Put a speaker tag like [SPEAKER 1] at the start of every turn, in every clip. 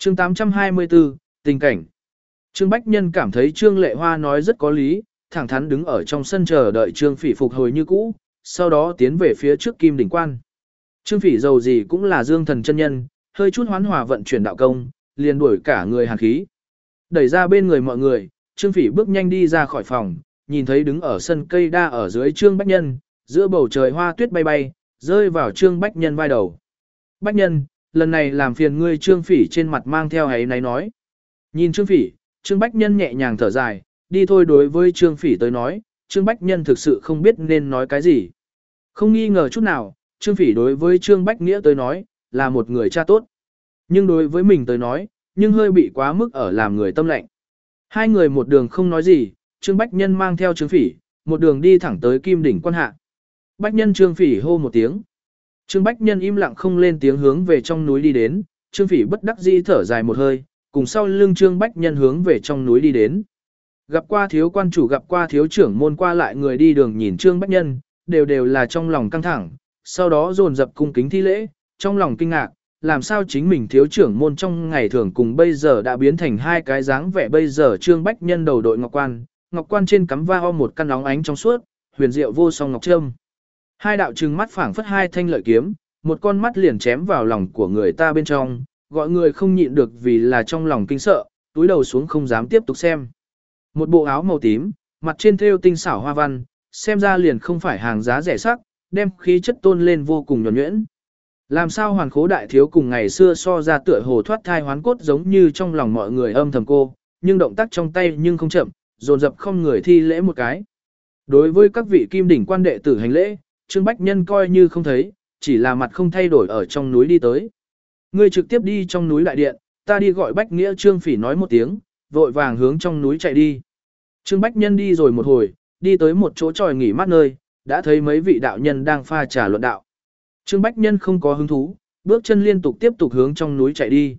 [SPEAKER 1] Chương 824, tình cảnh. Trương Bách Nhân cảm thấy Trương Lệ Hoa nói rất có lý, thẳng thắn đứng ở trong sân chờ đợi Trương Phỉ phục hồi như cũ, sau đó tiến về phía trước Kim Đỉnh Quan. Trương Phỉ dầu gì cũng là Dương Thần chân nhân, hơi chút hoán hòa vận chuyển đạo công, liền đuổi cả người hàn khí. Đẩy ra bên người mọi người, Trương Phỉ bước nhanh đi ra khỏi phòng, nhìn thấy đứng ở sân cây đa ở dưới Trương Bách Nhân, giữa bầu trời hoa tuyết bay bay, rơi vào Trương Bách Nhân vai đầu. Bách Nhân, lần này làm phiền ngươi. Trương Phỉ trên mặt mang theo ấy náy nói. Nhìn Trương Phỉ, Trương Bách Nhân nhẹ nhàng thở dài, đi thôi. Đối với Trương Phỉ tới nói, Trương Bách Nhân thực sự không biết nên nói cái gì. Không nghi ngờ chút nào, Trương Phỉ đối với Trương Bách Nghĩa tới nói, là một người cha tốt. Nhưng đối với mình tới nói, nhưng hơi bị quá mức ở làm người tâm lạnh. Hai người một đường không nói gì, Trương Bách Nhân mang theo Trương Phỉ, một đường đi thẳng tới Kim Đỉnh Quan hạ. Bách Nhân. Trương Phỉ hô một tiếng. Trương Bách Nhân im lặng không lên tiếng hướng về trong núi đi đến, Trương Phỉ bất đắc dĩ thở dài một hơi, cùng sau lưng Trương Bách Nhân hướng về trong núi đi đến. Gặp qua thiếu quan chủ, gặp qua thiếu trưởng môn, qua lại người đi đường nhìn Trương Bách Nhân, đều là trong lòng căng thẳng, sau đó dồn dập cung kính thi lễ, trong lòng kinh ngạc, làm sao chính mình thiếu trưởng môn trong ngày thường cùng bây giờ đã biến thành hai cái dáng vẻ. Bây giờ Trương Bách Nhân đầu đội ngọc quan trên cắm va một căn óng ánh trong suốt, huyền diệu vô song ngọc trâm. Hai đạo trừng mắt phảng phất hai thanh lợi kiếm, một con mắt liền chém vào lòng của người ta bên trong, gọi người không nhịn được vì là trong lòng kinh sợ, túi đầu xuống không dám tiếp tục xem. Một bộ áo màu tím, mặt trên thêu tinh xảo hoa văn, xem ra liền không phải hàng giá rẻ sắc, đem khí chất tôn lên vô cùng nhuần nhuyễn. Làm sao Hoàn Khố đại thiếu cùng ngày xưa so ra tựa hồ thoát thai hoán cốt, giống như trong lòng mọi người âm thầm cô, nhưng động tác trong tay nhưng không chậm, dồn dập không người thi lễ một cái. Đối với các vị Kim Đỉnh Quan đệ tử hành lễ, Trương Bách Nhân coi như không thấy, chỉ là mặt không thay đổi ở trong núi đi tới. Ngươi trực tiếp đi trong núi đại điện, ta đi gọi Bách Nghĩa. Trương Phỉ nói một tiếng, vội vàng hướng trong núi chạy đi. Trương Bách Nhân đi rồi một hồi, đi tới một chỗ tròi nghỉ mát nơi, đã thấy mấy vị đạo nhân đang pha trà luận đạo. Trương Bách Nhân không có hứng thú, bước chân liên tục tiếp tục hướng trong núi chạy đi.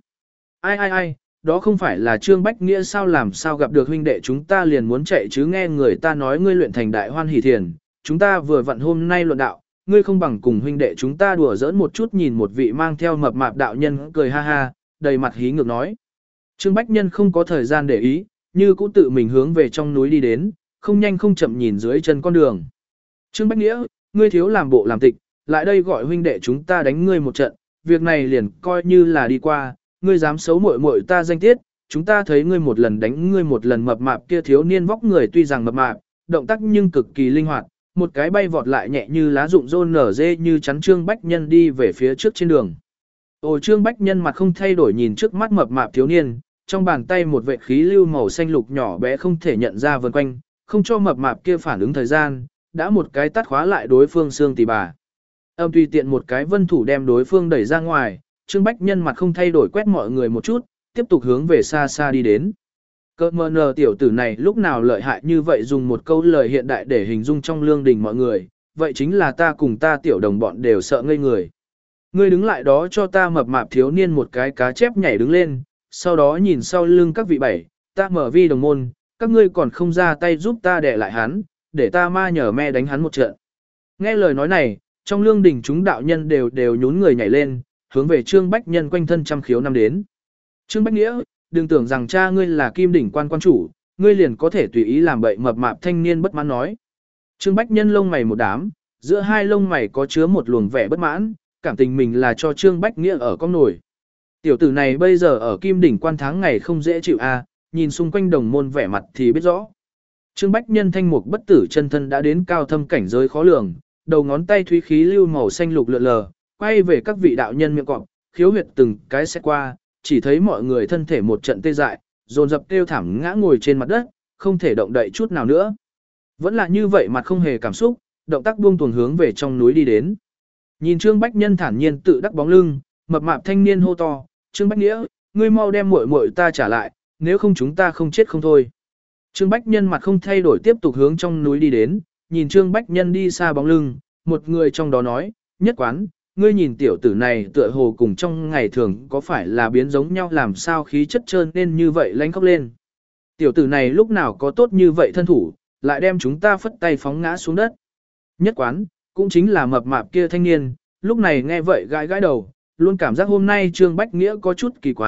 [SPEAKER 1] Ai, đó không phải là Trương Bách Nghĩa sao? Làm sao gặp được huynh đệ chúng ta liền muốn chạy chứ? Nghe người ta nói ngươi luyện thành đại hoan hỷ thiền, chúng ta vừa vặn hôm nay luận đạo, ngươi không bằng cùng huynh đệ chúng ta đùa giỡn một chút. Nhìn một vị mang theo mập mạp đạo nhân cười ha ha, đầy mặt hí ngược nói. Trương Bách Nhân không có thời gian để ý, như cũ tự mình hướng về trong núi đi đến, không nhanh không chậm nhìn dưới chân con đường. Trương Bách Nghĩa, ngươi thiếu làm bộ làm tịch, lại đây gọi huynh đệ chúng ta đánh ngươi một trận, việc này liền coi như là đi qua, ngươi dám xấu muội muội ta danh tiết, chúng ta thấy ngươi một lần đánh ngươi một lần. Mập mạp kia thiếu niên vóc người tuy rằng mập mạp, động tác nhưng cực kỳ linh hoạt, một cái bay vọt lại nhẹ như lá rụng rôn nở dê như chắn Trương Bách Nhân đi về phía trước trên đường. Trương Bách Nhân mặt không thay đổi nhìn trước mắt mập mạp thiếu niên, trong bàn tay một vệt khí lưu màu xanh lục nhỏ bé không thể nhận ra vần quanh, không cho mập mạp kia phản ứng thời gian, đã một cái tát khóa lại đối phương xương tỳ bà. Tùy tiện một cái vân thủ đem đối phương đẩy ra ngoài, Trương Bách Nhân mặt không thay đổi quét mọi người một chút, tiếp tục hướng về xa xa đi đến. Cơ mờ nờ tiểu tử này lúc nào lợi hại như vậy, dùng một câu lời hiện đại để hình dung trong lương đình mọi người, vậy chính là ta cùng ta tiểu đồng bọn đều sợ ngây người. Ngươi đứng lại đó cho ta. Mập mạp thiếu niên một cái cá chép nhảy đứng lên, sau đó nhìn sau lưng các vị bảy, ta mở vi đồng môn, các ngươi còn không ra tay giúp ta đè lại hắn, để ta ma nhờ me đánh hắn một trận. Nghe lời nói này, trong lương đình chúng đạo nhân đều nhún người nhảy lên, hướng về Trương Bách Nhân quanh thân trăm khiếu năm đến. Trương Bách Nghĩa, đừng tưởng rằng cha ngươi là Kim Đỉnh Quan quan chủ, ngươi liền có thể tùy ý làm bậy. Mập mạp thanh niên bất mãn nói. Trương Bách Nhân lông mày một đám, giữa hai lông mày có chứa một luồng vẻ bất mãn, cảm tình mình là cho Trương Bách Nghĩa ở con nổi. Tiểu tử này bây giờ ở Kim Đỉnh Quan tháng ngày không dễ chịu a, nhìn xung quanh đồng môn vẻ mặt thì biết rõ. Trương Bách Nhân thanh mục bất tử chân thân đã đến cao thâm cảnh giới khó lường, đầu ngón tay thúy khí lưu màu xanh lục lượn lờ, quay về các vị đạo nhân miệng cọp, khiếu huyệt từng cái xét qua, chỉ thấy mọi người thân thể một trận tê dại, dồn dập kêu thảm ngã ngồi trên mặt đất, không thể động đậy chút nào nữa. Vẫn là như vậy, mặt không hề cảm xúc, động tác buông tuồng hướng về trong núi đi đến. Nhìn Trương Bách Nhân thản nhiên tự đắc bóng lưng, mập mạp thanh niên hô to, Trương Bách Nghĩa, ngươi mau đem muội muội ta trả lại, nếu không chúng ta không chết không thôi. Trương Bách Nhân mặt không thay đổi tiếp tục hướng trong núi đi đến, nhìn Trương Bách Nhân đi xa bóng lưng, một người trong đó nói, Nhất Quán, ngươi nhìn tiểu tử này tựa hồ cùng trong ngày thường có phải là biến giống nhau, làm sao khí chất trơn nên như vậy lánh khóc lên. Tiểu tử này lúc nào có tốt như vậy thân thủ, lại đem chúng ta phất tay phóng ngã xuống đất. Nhất Quán, cũng chính là mập mạp kia thanh niên, lúc này nghe vậy gãi gãi đầu, luôn cảm giác hôm nay Trương Bách Nghĩa có chút kỳ quái,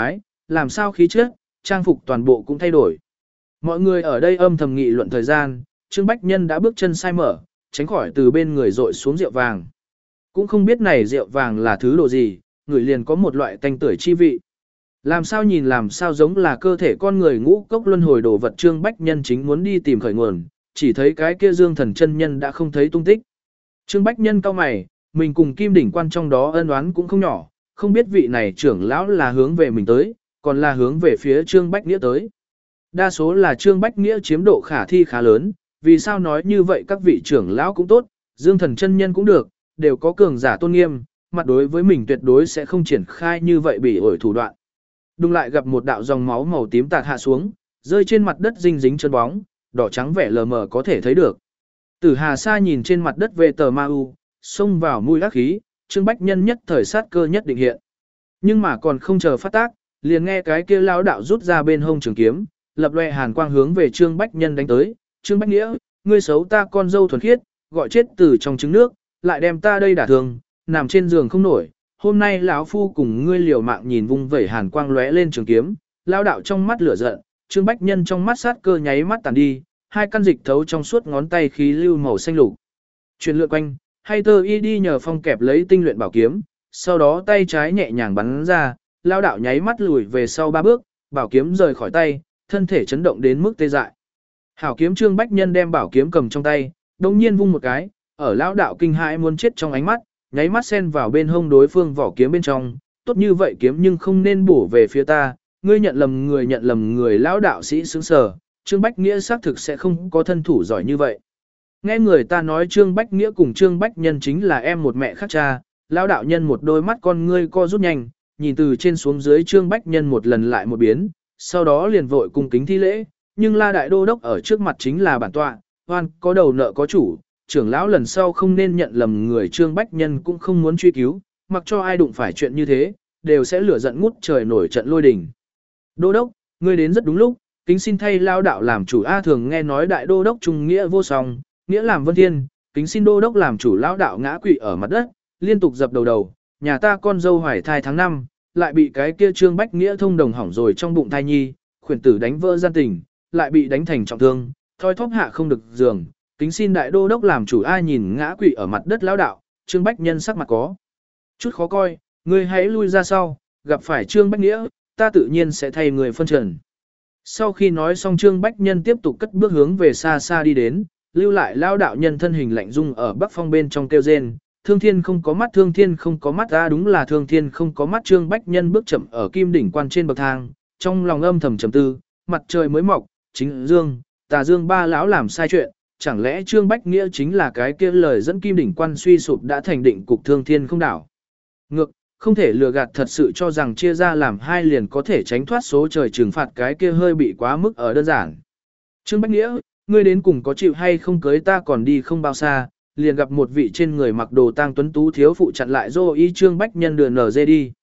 [SPEAKER 1] làm sao khí chất, trang phục toàn bộ cũng thay đổi. Mọi người ở đây âm thầm nghị luận thời gian, Trương Bách Nhân đã bước chân sai mở, tránh khỏi từ bên người rội xuống rượu vàng. Cũng không biết này rượu vàng là thứ đồ gì, người liền có một loại tanh tưởi chi vị. Làm sao giống là cơ thể con người ngũ cốc luân hồi đồ vật. Trương Bách Nhân chính muốn đi tìm khởi nguồn, chỉ thấy cái kia Dương Thần chân nhân đã không thấy tung tích. Trương Bách Nhân cau mày, mình cùng Kim Đỉnh Quan trong đó ân oán cũng không nhỏ, không biết vị này trưởng lão là hướng về mình tới, còn là hướng về phía Trương Bách Nghĩa tới. Đa số là Trương Bách Nghĩa chiếm độ khả thi khá lớn, vì sao nói như vậy, các vị trưởng lão cũng tốt, Dương Thần chân nhân cũng được, đều có cường giả tôn nghiêm, mặt đối với mình tuyệt đối sẽ không triển khai như vậy bị ổi thủ đoạn. Đùng lại gặp một đạo dòng máu màu tím tạt hạ xuống, rơi trên mặt đất dinh dính chân bóng, đỏ trắng vẻ lờ mờ có thể thấy được. Tử Hà Sa nhìn trên mặt đất về tờ ma u, xông vào mũi ác khí, Trương Bách Nhân nhất thời sát cơ nhất định hiện. Nhưng mà còn không chờ phát tác, liền nghe cái kia lão đạo rút ra bên hông trường kiếm, lập loè hàn quang hướng về Trương Bách Nhân đánh tới. Trương Bách Nghĩa, ngươi xấu ta con dâu thuần khiết, gọi chết từ trong trứng nước, lại đem ta đây đả thương, nằm trên giường không nổi. Hôm nay lão phu cùng ngươi liều mạng. Nhìn vung vẩy hàn quang lóe lên trường kiếm, lão đạo trong mắt lửa giận, Trương Bách Nhân trong mắt sát cơ nháy mắt tàn đi, hai căn dịch thấu trong suốt ngón tay khí lưu màu xanh lục. Chuyển lượn quanh, hay tơ y đi nhờ phong kẹp lấy tinh luyện bảo kiếm, sau đó tay trái nhẹ nhàng bắn ra, lão đạo nháy mắt lùi về sau 3 bước, bảo kiếm rời khỏi tay, thân thể chấn động đến mức tê dại. Hảo kiếm. Trương Bách Nhân đem bảo kiếm cầm trong tay, đồng nhiên vung một cái, ở lão đạo kinh hãi muốn chết trong ánh mắt, nháy mắt xen vào bên hông đối phương vỏ kiếm bên trong, tốt như vậy kiếm nhưng không nên bổ về phía ta, ngươi nhận lầm người. Lão đạo sĩ sững sờ, Trương Bách Nghĩa xác thực sẽ không có thân thủ giỏi như vậy. Nghe người ta nói Trương Bách Nghĩa cùng Trương Bách Nhân chính là em một mẹ khác cha, lão đạo nhân một đôi mắt con ngươi co rút nhanh, nhìn từ trên xuống dưới Trương Bách Nhân một lần lại một biến, sau đó liền vội cung kính thi lễ, nhưng La Đại Đô Đốc ở trước mặt chính là bản tọa, oan có đầu nợ có chủ, trưởng lão lần sau không nên nhận lầm người. Trương Bách Nhân cũng không muốn truy cứu, mặc cho ai đụng phải chuyện như thế, đều sẽ lửa giận ngút trời nổi trận lôi đình. Đô Đốc, ngươi đến rất đúng lúc, kính xin thay lao đạo làm chủ. A thường nghe nói Đại Đô Đốc trung nghĩa vô song, nghĩa làm vân thiên, kính xin Đô Đốc làm chủ. Lao đạo ngã quỵ ở mặt đất, liên tục dập đầu, nhà ta con dâu hoài thai tháng 5, lại bị cái kia Trương Bách Nghĩa thông đồng hỏng rồi trong bụng thai nhi, khuyển tử đánh vỡ gian tình, lại bị đánh thành trọng thương, thoi thóp hạ không được giường, kính xin Đại Đô Đốc làm chủ. Ai nhìn ngã quỵ ở mặt đất lão đạo, Trương Bách Nhân sắc mặt có chút khó coi, ngươi hãy lui ra sau, gặp phải Trương Bách Nghĩa, ta tự nhiên sẽ thay người phân trần. Sau khi nói xong, Trương Bách Nhân tiếp tục cất bước hướng về xa xa đi đến, lưu lại lão đạo nhân thân hình lạnh dung ở Bắc Phong bên trong kêu rên, thương thiên không có mắt, thương thiên không có mắt. Ta đúng là thương thiên không có mắt. Trương Bách Nhân bước chậm ở Kim Đỉnh Quan trên bậc thang, trong lòng âm thầm trầm tư, mặt trời mới mọc, chính dương, tà dương ba lão làm sai chuyện, chẳng lẽ Trương Bách Nghĩa chính là cái kia lời dẫn Kim Đỉnh Quan suy sụp đã thành định cục thương thiên không đảo. Ngược, không thể lừa gạt thật sự cho rằng chia ra làm hai liền có thể tránh thoát số trời trừng phạt, cái kia hơi bị quá mức ở đơn giản. Trương Bách Nghĩa, ngươi đến cùng có chịu hay không cưới ta? Còn đi không bao xa, liền gặp một vị trên người mặc đồ tang tuấn tú thiếu phụ chặn lại dô y Trương Bách Nhân đường nở dê đi.